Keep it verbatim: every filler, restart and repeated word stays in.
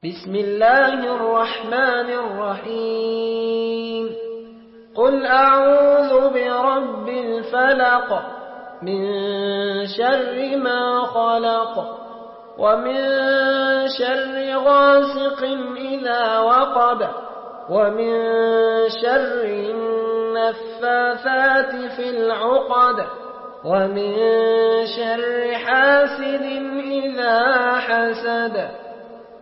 بسم الله الرحمن الرحيم قل أعوذ برب الفلق من شر ما خلق ومن شر غاسق إذا وقب ومن شر النفاثات في العقد ومن شر حاسد إذا حسد